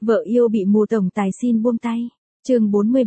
Vợ yêu bị mù tổng tài xin buông tay. Chương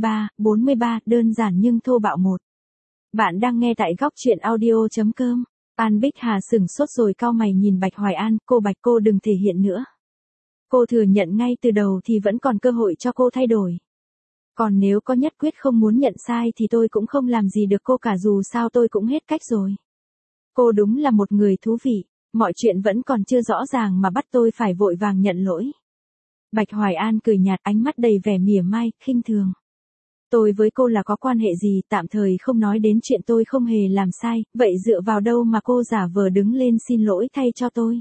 43, đơn giản nhưng thô bạo một. Bạn đang nghe tại góc truyện audio.com. An Bích Hà sửng sốt rồi cau mày nhìn Bạch Hoài An, cô đừng thể hiện nữa. Cô thừa nhận ngay từ đầu thì vẫn còn cơ hội cho cô thay đổi. Còn nếu có nhất quyết không muốn nhận sai thì tôi cũng không làm gì được cô cả, dù sao tôi cũng hết cách rồi. Cô đúng là một người thú vị, mọi chuyện vẫn còn chưa rõ ràng mà bắt tôi phải vội vàng nhận lỗi. Bạch Hoài An cười nhạt, ánh mắt đầy vẻ mỉa mai, khinh thường. Tôi với cô là có quan hệ gì, tạm thời không nói đến chuyện tôi không hề làm sai, vậy dựa vào đâu mà cô giả vờ đứng lên xin lỗi thay cho tôi?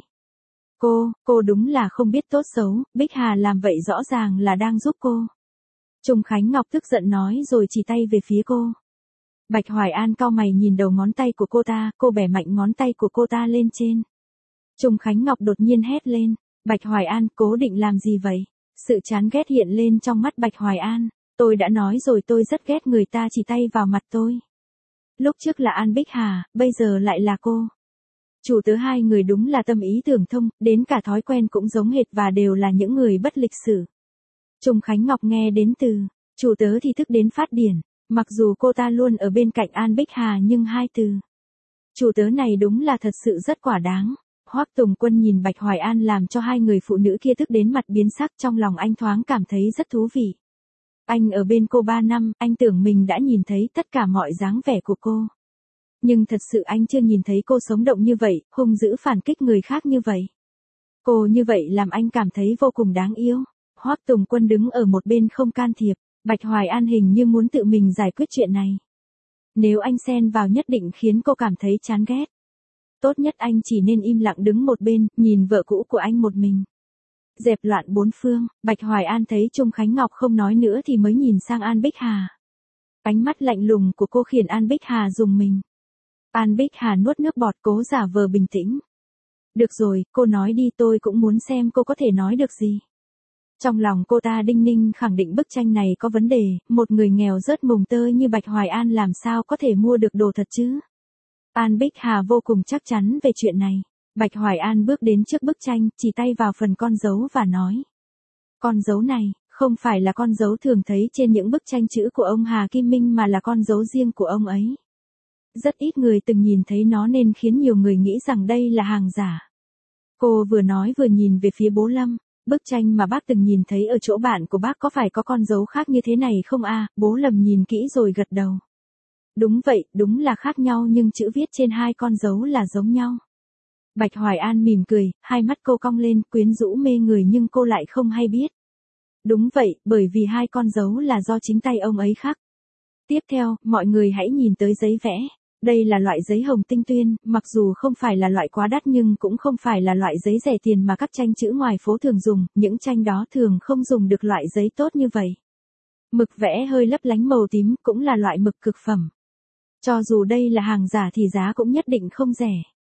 Cô đúng là không biết tốt xấu, Bích Hà làm vậy rõ ràng là đang giúp cô. Trung Khánh Ngọc tức giận nói rồi chỉ tay về phía cô. Bạch Hoài An cau mày nhìn đầu ngón tay của cô ta, cô bẻ mạnh ngón tay của cô ta lên trên. Trung Khánh Ngọc đột nhiên hét lên. Bạch Hoài An, cố định làm gì vậy? Sự chán ghét hiện lên trong mắt Bạch Hoài An. Tôi đã nói rồi, tôi rất ghét người ta chỉ tay vào mặt tôi. Lúc trước là An Bích Hà, bây giờ lại là cô. Chủ tớ hai người đúng là tâm ý tưởng thông, đến cả thói quen cũng giống hệt và đều là những người bất lịch sự. Trung Khánh Ngọc nghe đến từ chủ tớ thì tức đến phát điển, mặc dù cô ta luôn ở bên cạnh An Bích Hà nhưng hai từ chủ tớ này đúng là thật sự rất quả đáng. Hoắc Tùng Quân nhìn Bạch Hoài An làm cho hai người phụ nữ kia tức đến mặt biến sắc, trong lòng anh thoáng cảm thấy rất thú vị. Anh ở bên cô 3 năm, anh tưởng mình đã nhìn thấy tất cả mọi dáng vẻ của cô. Nhưng thật sự anh chưa nhìn thấy cô sống động như vậy, hung dữ phản kích người khác như vậy. Cô như vậy làm anh cảm thấy vô cùng đáng yêu. Hoắc Tùng Quân đứng ở một bên không can thiệp, Bạch Hoài An hình như muốn tự mình giải quyết chuyện này. Nếu anh xen vào nhất định khiến cô cảm thấy chán ghét. Tốt nhất anh chỉ nên im lặng đứng một bên, nhìn vợ cũ của anh một mình. Dẹp loạn bốn phương, Bạch Hoài An thấy Trung Khánh Ngọc không nói nữa thì mới nhìn sang An Bích Hà. Ánh mắt lạnh lùng của cô khiến An Bích Hà rùng mình. An Bích Hà nuốt nước bọt cố giả vờ bình tĩnh. Được rồi, cô nói đi, tôi cũng muốn xem cô có thể nói được gì. Trong lòng cô ta đinh ninh khẳng định bức tranh này có vấn đề, một người nghèo rớt mồng tơi như Bạch Hoài An làm sao có thể mua được đồ thật chứ. An Bích Hà vô cùng chắc chắn về chuyện này. Bạch Hoài An bước đến trước bức tranh, chỉ tay vào phần con dấu và nói. Con dấu này, không phải là con dấu thường thấy trên những bức tranh chữ của ông Hà Kim Minh mà là con dấu riêng của ông ấy. Rất ít người từng nhìn thấy nó nên khiến nhiều người nghĩ rằng đây là hàng giả. Cô vừa nói vừa nhìn về phía bố Lâm. Bức tranh mà bác từng nhìn thấy ở chỗ bạn của bác có phải có con dấu khác như thế này không à? Bố Lâm nhìn kỹ rồi gật đầu. Đúng vậy, đúng là khác nhau nhưng chữ viết trên hai con dấu là giống nhau. Bạch Hoài An mỉm cười, hai mắt cô cong lên, quyến rũ mê người nhưng cô lại không hay biết. Đúng vậy, bởi vì hai con dấu là do chính tay ông ấy khắc. Tiếp theo, mọi người hãy nhìn tới giấy vẽ. Đây là loại giấy hồng tinh tuyên, mặc dù không phải là loại quá đắt nhưng cũng không phải là loại giấy rẻ tiền mà các tranh chữ ngoài phố thường dùng, những tranh đó thường không dùng được loại giấy tốt như vậy. Mực vẽ hơi lấp lánh màu tím cũng là loại mực cực phẩm. Cho dù đây là hàng giả thì giá cũng nhất định không rẻ.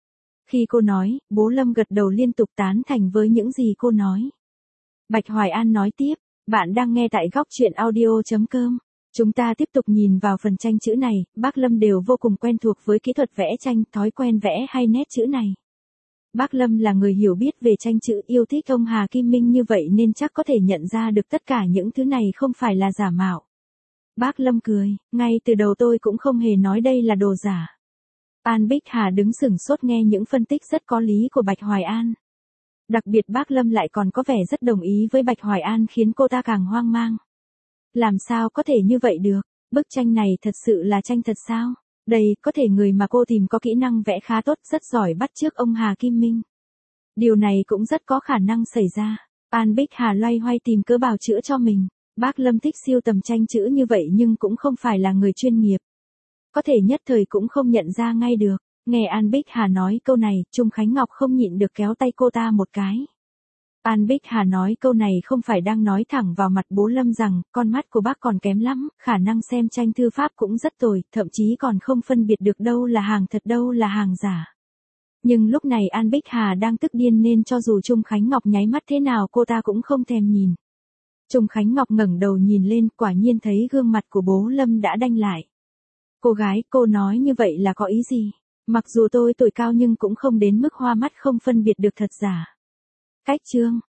Khi cô nói, bố Lâm gật đầu liên tục tán thành với những gì cô nói. Bạch Hoài An nói tiếp, bạn đang nghe tại góc truyện audio.com. Chúng ta tiếp tục nhìn vào phần tranh chữ này, bác Lâm đều vô cùng quen thuộc với kỹ thuật vẽ tranh, thói quen vẽ hay nét chữ này. Bác Lâm là người hiểu biết về tranh chữ, yêu thích ông Hà Kim Minh như vậy nên chắc có thể nhận ra được tất cả những thứ này không phải là giả mạo. Bác Lâm cười, ngay từ đầu tôi cũng không hề nói đây là đồ giả. An Bích Hà đứng sửng sốt nghe những phân tích rất có lý của Bạch Hoài An. Đặc biệt bác Lâm lại còn có vẻ rất đồng ý với Bạch Hoài An khiến cô ta càng hoang mang. Làm sao có thể như vậy được, bức tranh này thật sự là tranh thật sao? Đây, có thể người mà cô tìm có kỹ năng vẽ khá tốt, rất giỏi bắt chước ông Hà Kim Minh. Điều này cũng rất có khả năng xảy ra. An Bích Hà loay hoay tìm cớ bào chữa cho mình. Bác Lâm thích siêu tầm tranh chữ như vậy nhưng cũng không phải là người chuyên nghiệp. Có thể nhất thời cũng không nhận ra ngay được. Nghe An Bích Hà nói câu này, Trung Khánh Ngọc không nhịn được kéo tay cô ta một cái. An Bích Hà nói câu này không phải đang nói thẳng vào mặt bố Lâm rằng, con mắt của bác còn kém lắm, khả năng xem tranh thư pháp cũng rất tồi, thậm chí còn không phân biệt được đâu là hàng thật đâu là hàng giả. Nhưng lúc này An Bích Hà đang tức điên nên cho dù Trung Khánh Ngọc nháy mắt thế nào cô ta cũng không thèm nhìn. Trung Khánh Ngọc ngẩng đầu nhìn lên, quả nhiên thấy gương mặt của bố Lâm đã đanh lại. Cô gái, cô nói như vậy là có ý gì? Mặc dù tôi tuổi cao nhưng cũng không đến mức hoa mắt không phân biệt được thật giả. Cách chương,